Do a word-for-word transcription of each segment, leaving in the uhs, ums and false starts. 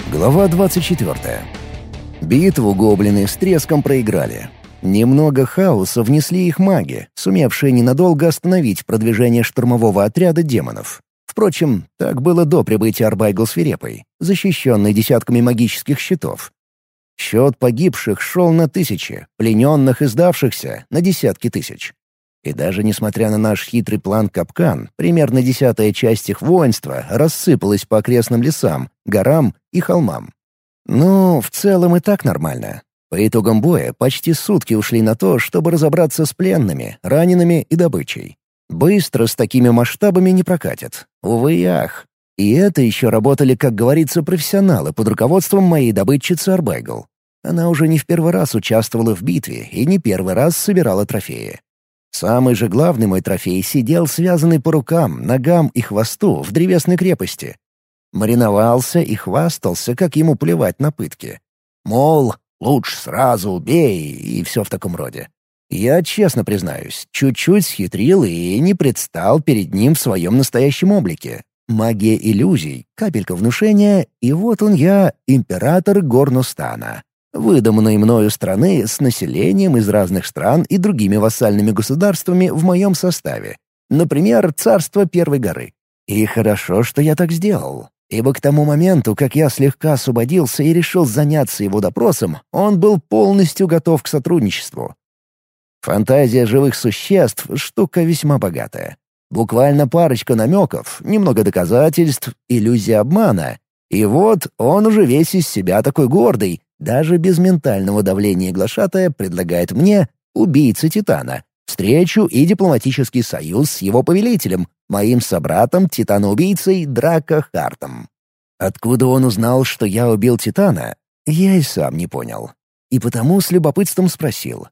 Глава двадцать четвёртая. Битву гоблины с треском проиграли. Немного хаоса внесли их маги, сумевшие ненадолго остановить продвижение штурмового отряда демонов. Впрочем, так было до прибытия Арбайгл Свирепой, защищенной десятками магических щитов. Счет погибших шел на тысячи, плененных и сдавшихся — на десятки тысяч. И даже несмотря на наш хитрый план-капкан, примерно десятая часть их воинства рассыпалась по окрестным лесам, горам и холмам. Ну, в целом и так нормально. По итогам боя почти сутки ушли на то, чтобы разобраться с пленными, ранеными и добычей. Быстро с такими масштабами не прокатит. Увы и ах. И это еще работали, как говорится, профессионалы под руководством моей добытчицы Арбайгл. Она уже не в первый раз участвовала в битве и не первый раз собирала трофеи. Самый же главный мой трофей сидел связанный по рукам, ногам и хвосту в древесной крепости. Мариновался и хвастался, как ему плевать на пытки. Мол, лучше сразу убей и все в таком роде. Я честно признаюсь, чуть-чуть схитрил и не предстал перед ним в своем настоящем облике. Магия иллюзий, капелька внушения, и вот он я, император Горнустана, выдуманной мною страны с населением из разных стран и другими вассальными государствами в моем составе. Например, царство Первой горы. И хорошо, что я так сделал, ибо к тому моменту, как я слегка освободился и решил заняться его допросом, он был полностью готов к сотрудничеству. Фантазия живых существ — штука весьма богатая. Буквально парочка намеков, немного доказательств, иллюзия обмана. И вот он уже весь из себя такой гордый, даже без ментального давления глашатая предлагает мне, убийце Титана, встречу и дипломатический союз с его повелителем, моим собратом Титана-убийцей Драко Хартом. Откуда он узнал, что я убил Титана, я и сам не понял. И потому с любопытством спросил.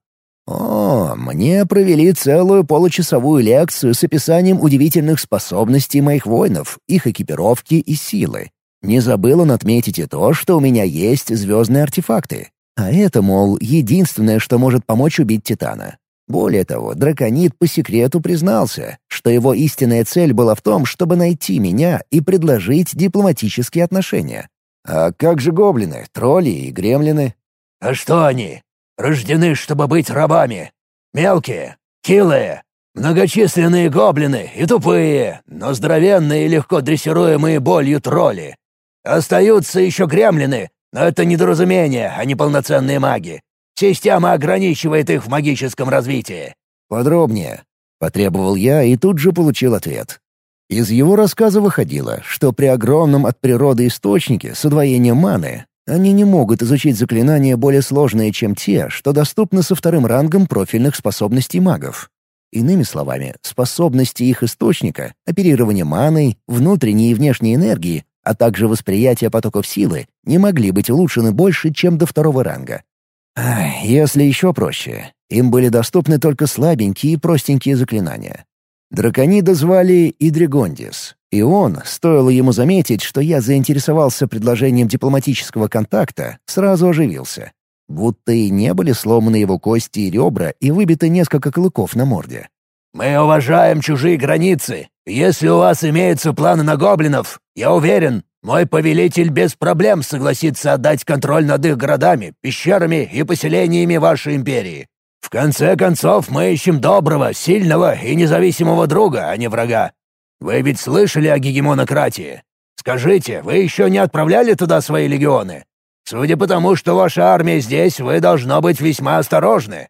О, мне провели целую получасовую лекцию с описанием удивительных способностей моих воинов, их экипировки и силы. Не забыл он отметить и то, что у меня есть звездные артефакты. А это, мол, единственное, что может помочь убить Титана. Более того, драконид по секрету признался, что его истинная цель была в том, чтобы найти меня и предложить дипломатические отношения. А как же гоблины, тролли и гремлины? А что они? Рождены, чтобы быть рабами. Мелкие, хилые, многочисленные гоблины и тупые, но здоровенные и легко дрессируемые болью тролли. Остаются еще гремлины, но это недоразумение, а не полноценные маги. Система ограничивает их в магическом развитии. Подробнее. Потребовал я и тут же получил ответ. Из его рассказа выходило, что при огромном от природы источнике с удвоением маны они не могут изучить заклинания более сложные, чем те, что доступны со вторым рангом профильных способностей магов. Иными словами, способности их источника, оперирование маной, внутренней и внешней энергии, а также восприятие потоков силы не могли быть улучшены больше, чем до второго ранга. Ах, если еще проще, им были доступны только слабенькие и простенькие заклинания. Драконида звали Идригондис, и он, стоило ему заметить, что я заинтересовался предложением дипломатического контакта, сразу оживился. Будто и не были сломаны его кости и ребра и выбиты несколько клыков на морде. «Мы уважаем чужие границы. Если у вас имеются планы на гоблинов, я уверен, мой повелитель без проблем согласится отдать контроль над их городами, пещерами и поселениями вашей империи. В конце концов, мы ищем доброго, сильного и независимого друга, а не врага. Вы ведь слышали о гегемонократии? Скажите, вы еще не отправляли туда свои легионы? Судя по тому, что ваша армия здесь, вы, должно быть, весьма осторожны».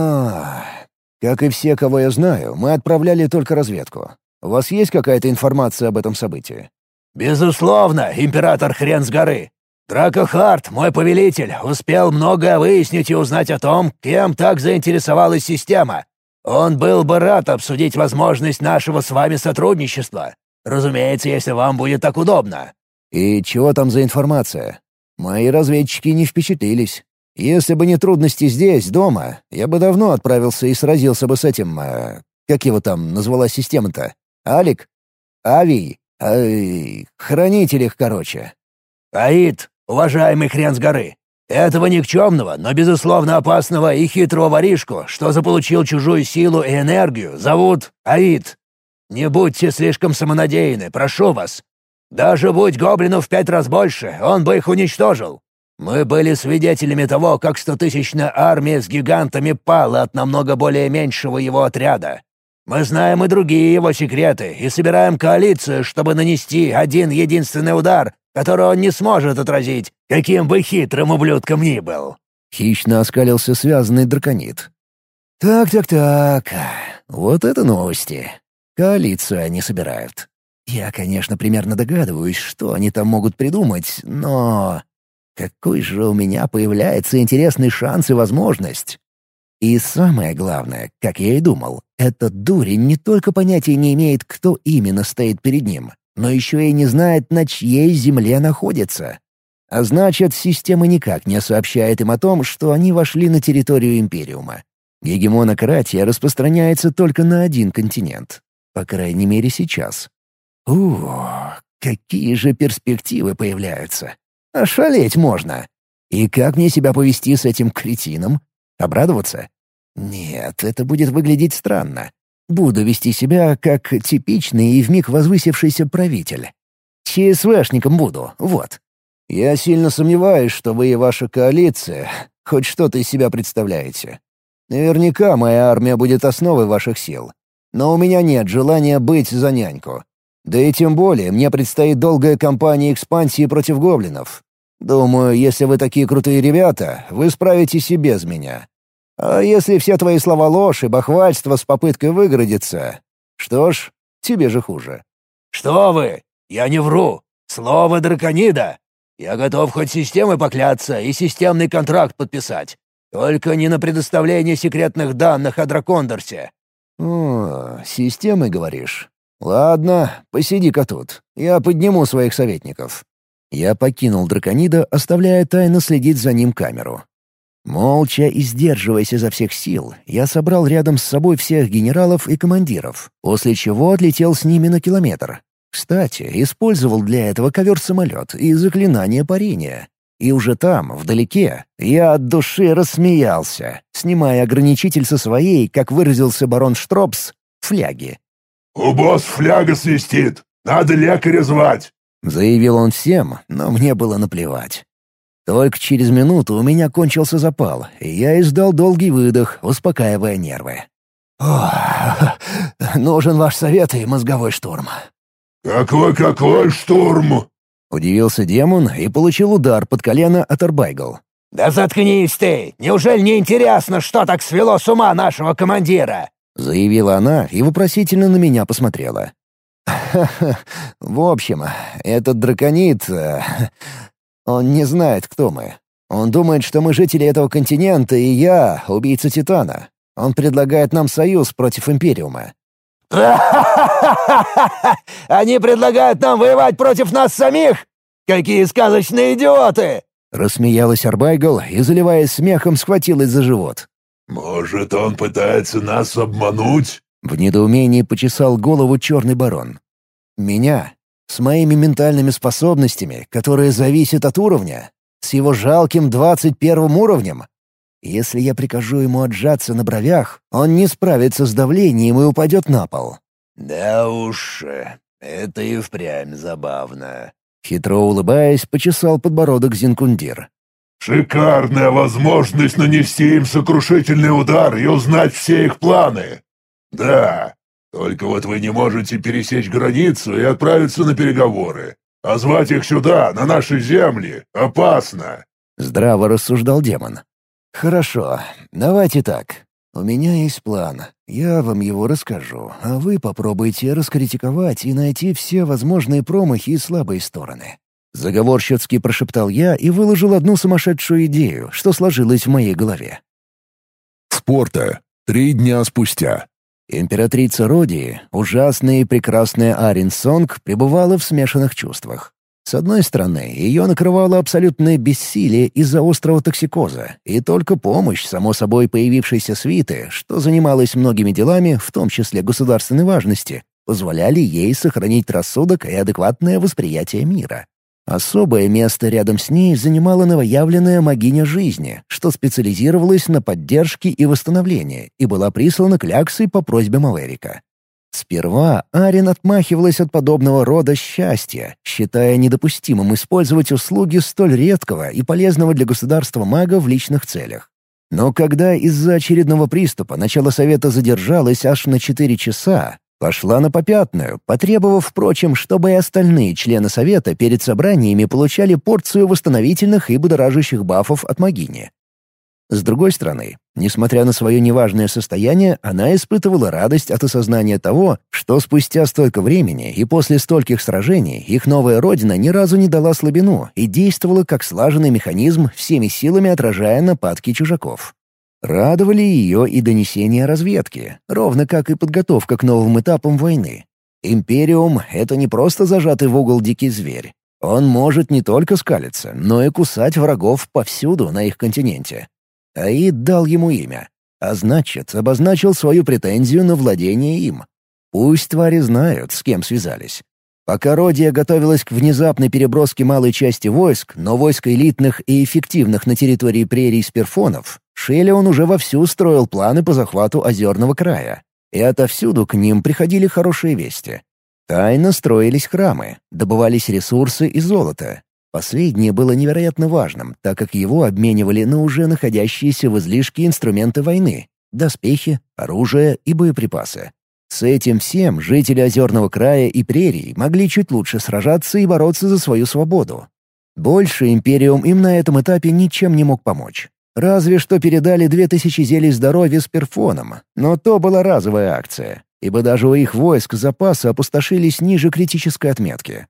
Ах, как и все, кого я знаю, мы отправляли только разведку. У вас есть какая-то информация об этом событии? «Безусловно, император Хрен с горы. Драко Харт, мой повелитель, успел многое выяснить и узнать о том, кем так заинтересовалась система. Он был бы рад обсудить возможность нашего с вами сотрудничества. Разумеется, если вам будет так удобно». «И чего там за информация? Мои разведчики не впечатлились. Если бы не трудности здесь, дома, я бы давно отправился и сразился бы с этим... Э, как его там назвала система-то? Алик? Авий? Ай, хранитель их, короче». «Аид, уважаемый Хрен с горы, этого никчемного, но безусловно опасного и хитрого воришку, что заполучил чужую силу и энергию, зовут Аид. Не будьте слишком самонадеянны, прошу вас. Даже будь гоблинов в пять раз больше, он бы их уничтожил. Мы были свидетелями того, как стотысячная армия с гигантами пала от намного более меньшего его отряда. Мы знаем и другие его секреты и собираем коалицию, чтобы нанести один единственный удар, который он не сможет отразить, каким бы хитрым ублюдком ни был». Хищно оскалился связанный драконит. «Так-так-так, вот это новости. Коалицию они собирают. Я, конечно, примерно догадываюсь, что они там могут придумать, но... какой же у меня появляется интересный шанс и возможность. И самое главное, как я и думал, этот дурень не только понятия не имеет, кто именно стоит перед ним, но еще и не знает, на чьей земле находится. А значит, система никак не сообщает им о том, что они вошли на территорию Империума. Гегемонократия распространяется только на один континент. По крайней мере, сейчас. Ух, какие же перспективы появляются. Ошалеть можно. И как мне себя повести с этим кретином? Обрадоваться? Нет, это будет выглядеть странно. Буду вести себя как типичный и вмиг возвысившийся правитель. ЧСВшником буду, вот. Я сильно сомневаюсь, что вы и ваша коалиция хоть что-то из себя представляете. Наверняка моя армия будет основой ваших сил. Но у меня нет желания быть за няньку. Да и тем более мне предстоит долгая кампания экспансии против гоблинов. Думаю, если вы такие крутые ребята, вы справитесь и без меня. А если все твои слова ложь и бахвальство с попыткой выгородиться, что ж, тебе же хуже». «Что вы? Я не вру. Слово драконида. Я готов хоть системой покляться и системный контракт подписать. Только не на предоставление секретных данных о Дракондорсе». «О, системой, говоришь? Ладно, посиди-ка тут. Я подниму своих советников». Я покинул драконида, оставляя тайно следить за ним камеру. Молча и сдерживаясь изо всех сил, я собрал рядом с собой всех генералов и командиров, после чего отлетел с ними на километр. Кстати, использовал для этого ковер-самолет и заклинание парения. И уже там, вдалеке, я от души рассмеялся, снимая ограничитель со своей, как выразился барон Штропс, фляги. «У босс фляга свистит! Надо лекаря звать!» — заявил он всем, но мне было наплевать. Только через минуту у меня кончился запал, и я издал долгий выдох, успокаивая нервы. «Ох, нужен ваш совет и мозговой штурм». «Какой-какой штурм?» — удивился демон и получил удар под колено от Арбайгл. «Да заткнись ты! Неужели не интересно, что так свело с ума нашего командира?» — заявила она и вопросительно на меня посмотрела. «Ха-ха, в общем, этот драконит... Он не знает, кто мы. Он думает, что мы жители этого континента, и я — убийца Титана. Он предлагает нам союз против Империума». «Они предлагают нам воевать против нас самих? Какие сказочные идиоты!» Рассмеялась Арбайгл и, заливаясь смехом, схватилась за живот. «Может, он пытается нас обмануть?» В недоумении почесал голову черный барон. «Меня? С моими ментальными способностями, которые зависят от уровня? С его жалким двадцать первым уровнем? Если я прикажу ему отжаться на бровях, он не справится с давлением и упадет на пол». «Да уж, это и впрямь забавно». Хитро улыбаясь, почесал подбородок Зинкундир. «Шикарная возможность нанести им сокрушительный удар и узнать все их планы. Да, только вот вы не можете пересечь границу и отправиться на переговоры. А звать их сюда, на наши земли, опасно». Здраво рассуждал демон. «Хорошо, давайте так. У меня есть план. Я вам его расскажу, а вы попробуйте раскритиковать и найти все возможные промахи и слабые стороны». Заговорщицки прошептал я и выложил одну сумасшедшую идею, что сложилось в моей голове. Спорта. Три дня спустя. Императрица Родии, ужасная и прекрасная Арин Сонг, пребывала в смешанных чувствах. С одной стороны, ее накрывало абсолютное бессилие из-за острого токсикоза, и только помощь, само собой появившейся свиты, что занималась многими делами, в том числе государственной важности, позволяли ей сохранить рассудок и адекватное восприятие мира. Особое место рядом с ней занимала новоявленная магиня жизни, что специализировалась на поддержке и восстановлении и была прислана к Ляксы по просьбе Маверика. Сперва Арин отмахивалась от подобного рода счастья, считая недопустимым использовать услуги столь редкого и полезного для государства мага в личных целях. Но когда из-за очередного приступа начало совета задержалось аж на четыре часа, пошла на попятную, потребовав, впрочем, чтобы и остальные члены совета перед собраниями получали порцию восстановительных и будоражащих бафов от могини. С другой стороны, несмотря на свое неважное состояние, она испытывала радость от осознания того, что спустя столько времени и после стольких сражений их новая родина ни разу не дала слабину и действовала как слаженный механизм, всеми силами отражая нападки чужаков. Радовали ее и донесения разведки, ровно как и подготовка к новым этапам войны. Империум — это не просто зажатый в угол дикий зверь. Он может не только скалиться, но и кусать врагов повсюду на их континенте. Аид дал ему имя, а значит, обозначил свою претензию на владение им. Пусть твари знают, с кем связались. Пока Родия готовилась к внезапной переброске малой части войск, но войск элитных и эффективных на территории прерий сперфонов, Шелион уже вовсю строил планы по захвату Озерного края. И отовсюду к ним приходили хорошие вести. Тайно строились храмы, добывались ресурсы и золото. Последнее было невероятно важным, так как его обменивали на уже находящиеся в излишке инструменты войны — доспехи, оружие и боеприпасы. С этим всем жители Озерного края и прерий могли чуть лучше сражаться и бороться за свою свободу. Больше Империум им на этом этапе ничем не мог помочь. Разве что передали две тысячи зелий здоровья с перфоном, но то была разовая акция, ибо даже у их войск запасы опустошились ниже критической отметки.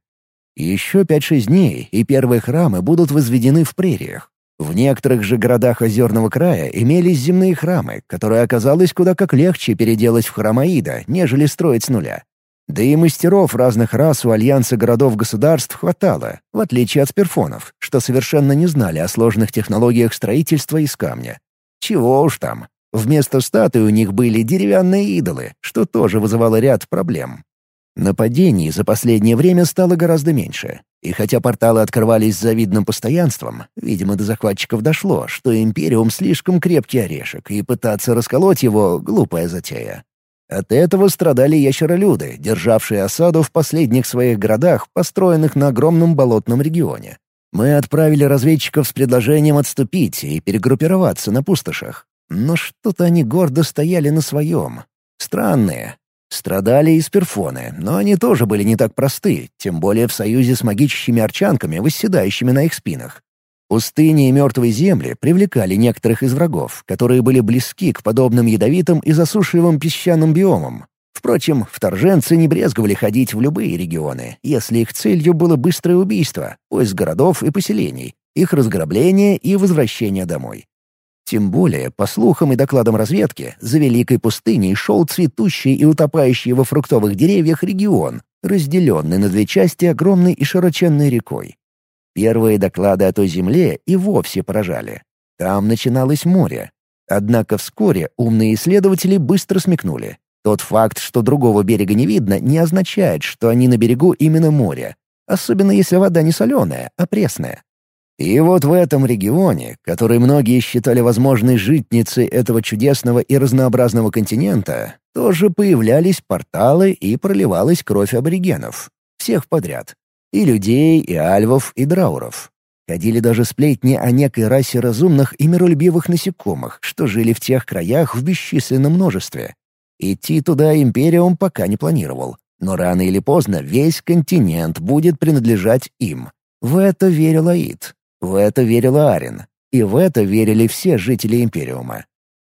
Еще пять-шесть дней, и первые храмы будут возведены в прериях. В некоторых же городах Озерного края имелись земные храмы, которые оказалось куда как легче переделать в храм Аида, нежели строить с нуля. Да и мастеров разных рас у Альянса городов-государств хватало, в отличие от сперфонов, что совершенно не знали о сложных технологиях строительства из камня. Чего уж там. Вместо статуи у них были деревянные идолы, что тоже вызывало ряд проблем. Нападений за последнее время стало гораздо меньше, и хотя порталы открывались с завидным постоянством, видимо, до захватчиков дошло, что Империум слишком крепкий орешек, и пытаться расколоть его — глупая затея. От этого страдали ящеролюды, державшие осаду в последних своих городах, построенных на огромном болотном регионе. Мы отправили разведчиков с предложением отступить и перегруппироваться на пустошах, но что-то они гордо стояли на своем. Странные. Страдали и сперфоны, но они тоже были не так просты, тем более в союзе с магичащими арчанками, восседающими на их спинах. Пустыни и мертвые земли привлекали некоторых из врагов, которые были близки к подобным ядовитым и засушливым песчаным биомам. Впрочем, вторженцы не брезговали ходить в любые регионы, если их целью было быстрое убийство, поиск городов и поселений, их разграбление и возвращение домой. Тем более, по слухам и докладам разведки, за Великой пустыней шел цветущий и утопающий во фруктовых деревьях регион, разделенный на две части огромной и широченной рекой. Первые доклады о той земле и вовсе поражали. Там начиналось море. Однако вскоре умные исследователи быстро смекнули. Тот факт, что другого берега не видно, не означает, что они на берегу именно моря, особенно если вода не соленая, а пресная. И вот в этом регионе, который многие считали возможной житницей этого чудесного и разнообразного континента, тоже появлялись порталы и проливалась кровь аборигенов. Всех подряд. И людей, и альвов, и драуров. Ходили даже сплетни о некой расе разумных и миролюбивых насекомых, что жили в тех краях в бесчисленном множестве. Идти туда Империум пока не планировал, но рано или поздно весь континент будет принадлежать им. В это верил Аид. В это верила Арин. И в это верили все жители Империума.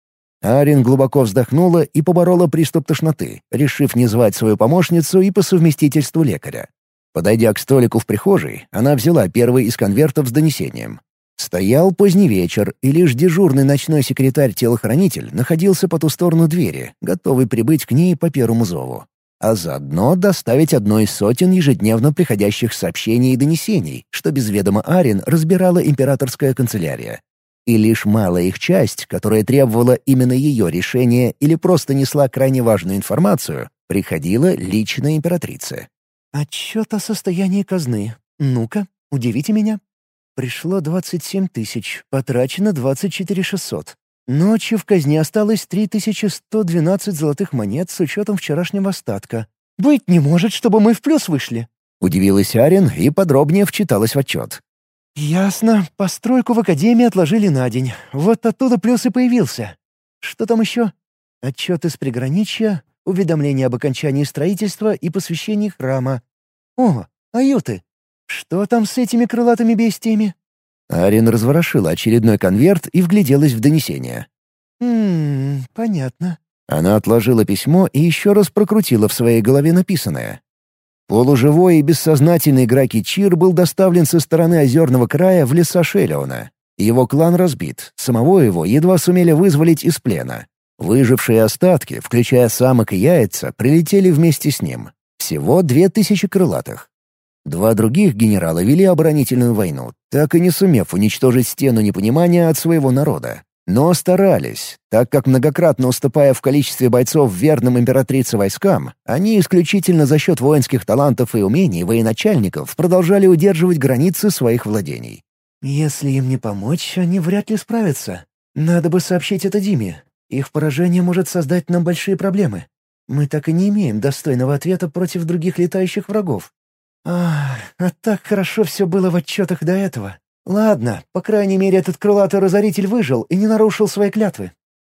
Арин глубоко вздохнула и поборола приступ тошноты, решив не звать свою помощницу и по совместительству лекаря. Подойдя к столику в прихожей, она взяла первый из конвертов с донесением. Стоял поздний вечер, и лишь дежурный ночной секретарь-телохранитель находился по ту сторону двери, готовый прибыть к ней по первому зову. А заодно доставить одно из сотен ежедневно приходящих сообщений и донесений, что без ведома Арин разбирала императорская канцелярия. И лишь малая их часть, которая требовала именно ее решения или просто несла крайне важную информацию, приходила лично императрице. «Отчет о состоянии казны. Ну-ка, удивите меня. Пришло двадцать семь тысяч, потрачено двадцать четыре шестьсот. Ночью в казне осталось три тысячи сто двенадцать золотых монет с учетом вчерашнего остатка. Быть не может, чтобы мы в плюс вышли. Удивилась Арин и подробнее вчиталась в отчет. Ясно. Постройку в академии отложили на день. Вот оттуда плюс и появился. Что там еще? Отчет из приграничья, уведомление об окончании строительства и посвящении храма. О, аюты. Что там с этими крылатыми бестиями? Арин разворошила очередной конверт и вгляделась в донесение. «Ммм, понятно». Она отложила письмо и еще раз прокрутила в своей голове написанное. Полуживой и бессознательный Граки Чир был доставлен со стороны озерного края в леса Шелеона. Его клан разбит, самого его едва сумели вызволить из плена. Выжившие остатки, включая самок и яйца, прилетели вместе с ним. Всего две тысячи крылатых. Два других генерала вели оборонительную войну, так и не сумев уничтожить стену непонимания от своего народа. Но старались, так как многократно уступая в количестве бойцов верным императрице войскам, они исключительно за счет воинских талантов и умений военачальников продолжали удерживать границы своих владений. «Если им не помочь, они вряд ли справятся. Надо бы сообщить это Диме. Их поражение может создать нам большие проблемы. Мы так и не имеем достойного ответа против других летающих врагов. Ах, а так хорошо все было в отчетах до этого. Ладно, по крайней мере, этот крылатый разоритель выжил и не нарушил свои клятвы».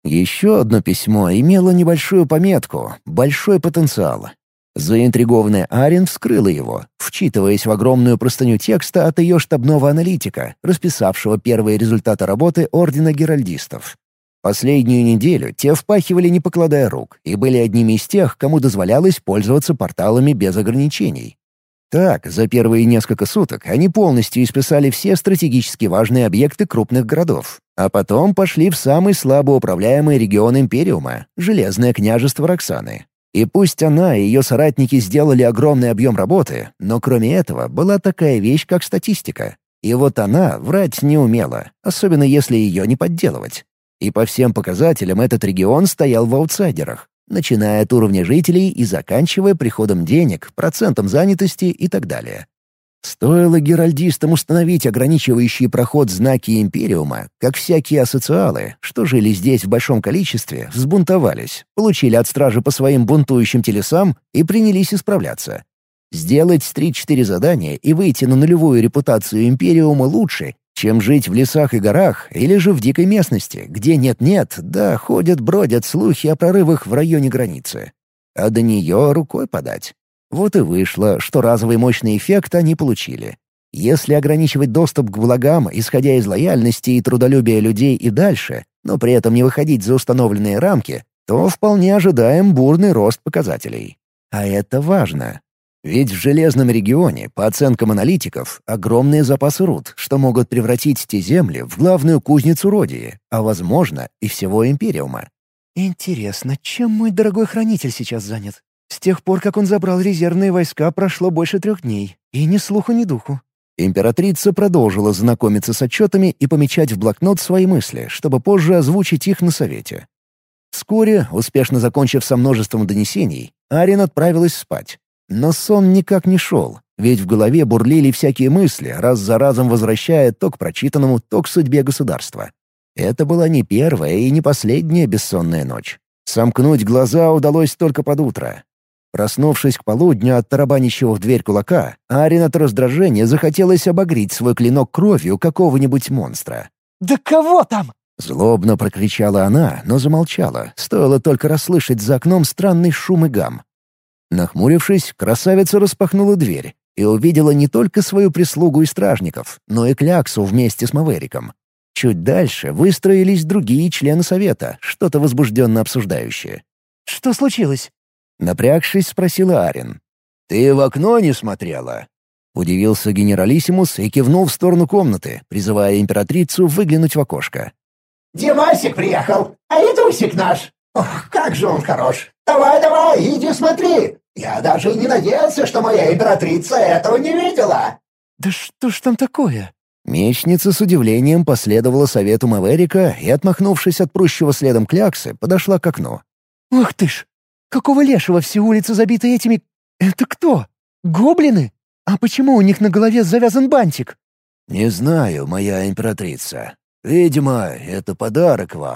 Еще одно письмо имело небольшую пометку «Большой потенциал». Заинтригованная Арин вскрыла его, вчитываясь в огромную простыню текста от ее штабного аналитика, расписавшего первые результаты работы Ордена Геральдистов. Последнюю неделю те впахивали, не покладая рук, и были одними из тех, кому дозволялось пользоваться порталами без ограничений. Так, за первые несколько суток они полностью исписали все стратегически важные объекты крупных городов, а потом пошли в самый слабо управляемый регион Империума — Железное княжество Роксаны. И пусть она и ее соратники сделали огромный объем работы, но кроме этого была такая вещь, как статистика. И вот она врать не умела, особенно если ее не подделывать. И по всем показателям этот регион стоял в аутсайдерах, начиная от уровня жителей и заканчивая приходом денег, процентом занятости и так далее. Стоило геральдистам установить ограничивающий проход знаки Империума, как всякие асоциалы, что жили здесь в большом количестве, взбунтовались, получили от стражи по своим бунтующим телесам и принялись исправляться. Сделать три-четыре задания и выйти на нулевую репутацию Империума лучше, чем жить в лесах и горах или же в дикой местности, где нет-нет, да ходят-бродят слухи о прорывах в районе границы. А до нее рукой подать. Вот и вышло, что разовый мощный эффект они получили. Если ограничивать доступ к благам, исходя из лояльности и трудолюбия людей и дальше, но при этом не выходить за установленные рамки, то вполне ожидаем бурный рост показателей. А это важно. Ведь в Железном регионе, по оценкам аналитиков, огромные запасы руд, что могут превратить те земли в главную кузницу Родии, а, возможно, и всего Империума. «Интересно, чем мой дорогой хранитель сейчас занят? С тех пор, как он забрал резервные войска, прошло больше трех дней. И ни слуху, ни духу». Императрица продолжила знакомиться с отчетами и помечать в блокнот свои мысли, чтобы позже озвучить их на совете. Вскоре, успешно закончив со множеством донесений, Арин отправилась спать. Но сон никак не шел, ведь в голове бурлили всякие мысли, раз за разом возвращая то к прочитанному, то к судьбе государства. Это была не первая и не последняя бессонная ночь. Сомкнуть глаза удалось только под утро. Проснувшись к полудню от тарабанящего в дверь кулака, Арин от раздражения захотелось обогреть свой клинок кровью какого-нибудь монстра. «Да кого там?» Злобно прокричала она, но замолчала, стоило только расслышать за окном странный шум и гам. Нахмурившись, красавица распахнула дверь и увидела не только свою прислугу и стражников, но и Кляксу вместе с Мавериком. Чуть дальше выстроились другие члены совета, что-то возбужденно обсуждающие. «Что случилось?» Напрягшись, спросила Арин. «Ты в окно не смотрела?» Удивился генералиссимус и кивнул в сторону комнаты, призывая императрицу выглянуть в окошко. «Димасик приехал, а Ритусик наш. Ох, как же он хорош! Давай-давай, иди смотри! Я даже и не надеялся, что моя императрица этого не видела!» «Да что ж там такое?» Мечница с удивлением последовала совету Маверика и, отмахнувшись от прущего следом Кляксы, подошла к окну. «Ах ты ж! Какого лешего все улицы забиты этими... Это кто? Гоблины? А почему у них на голове завязан бантик?» «Не знаю, моя императрица. Видимо, это подарок вам.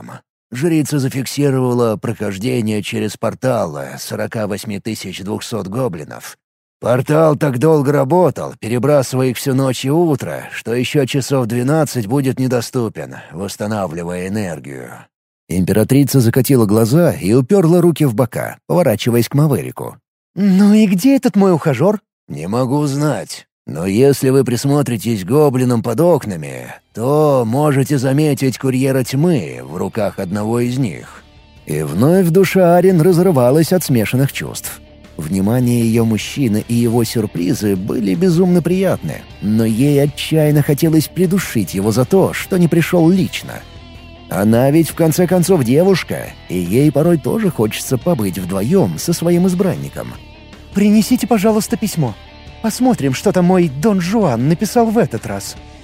Жрица зафиксировала прохождение через портал сорок восемь тысяч двести гоблинов. Портал так долго работал, перебрасывая их всю ночь и утро, что еще часов двенадцать будет недоступен, восстанавливая энергию. Императрица закатила глаза и уперла руки в бока, поворачиваясь к Маверику. «Ну и где этот мой ухажер?» «Не могу знать. Но если вы присмотритесь к гоблинам под окнами, то можете заметить курьера тьмы в руках одного из них». И вновь душа Арин разрывалась от смешанных чувств. Внимание ее мужчины и его сюрпризы были безумно приятны, но ей отчаянно хотелось придушить его за то, что не пришел лично. Она ведь в конце концов девушка, и ей порой тоже хочется побыть вдвоем со своим избранником. «Принесите, пожалуйста, письмо. Посмотрим, что там мой Дон Жуан написал в этот раз».